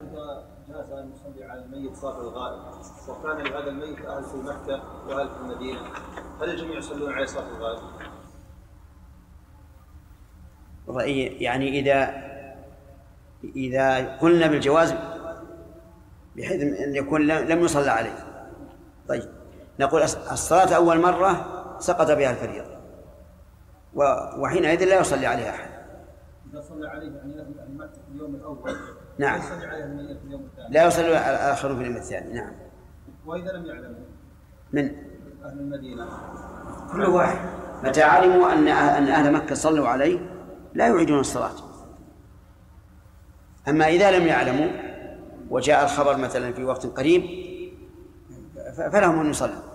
جاز أن يصلي على الميت صلاة الغائب، وكان هذا الميت أهل في مكة وأهل في المدينة، هل الجميع يصلون على صلاة الغائب؟ يعني إذا قلنا بالجواز بحيث أن يكون لم يصلى عليه، طيب نقول الصلاة أول مرة سقط بها الفريضة، وحينئذ لا يصلي عليها أحد. إذا صلى عليه يعني أهل مكة في اليوم الأول، نعم، لا يصلي عليه الميت في اليوم الثاني، لا يصلي الآخرون في اليوم الثاني. نعم. وإذا لم يعلموا من أهل المدينة، كل واحد متى علموا أن أهل مكة صلوا عليه لا يعيدون الصلاة. أما إذا لم يعلموا وجاء الخبر مثلا في وقت قريب فلهم أن يصلوا.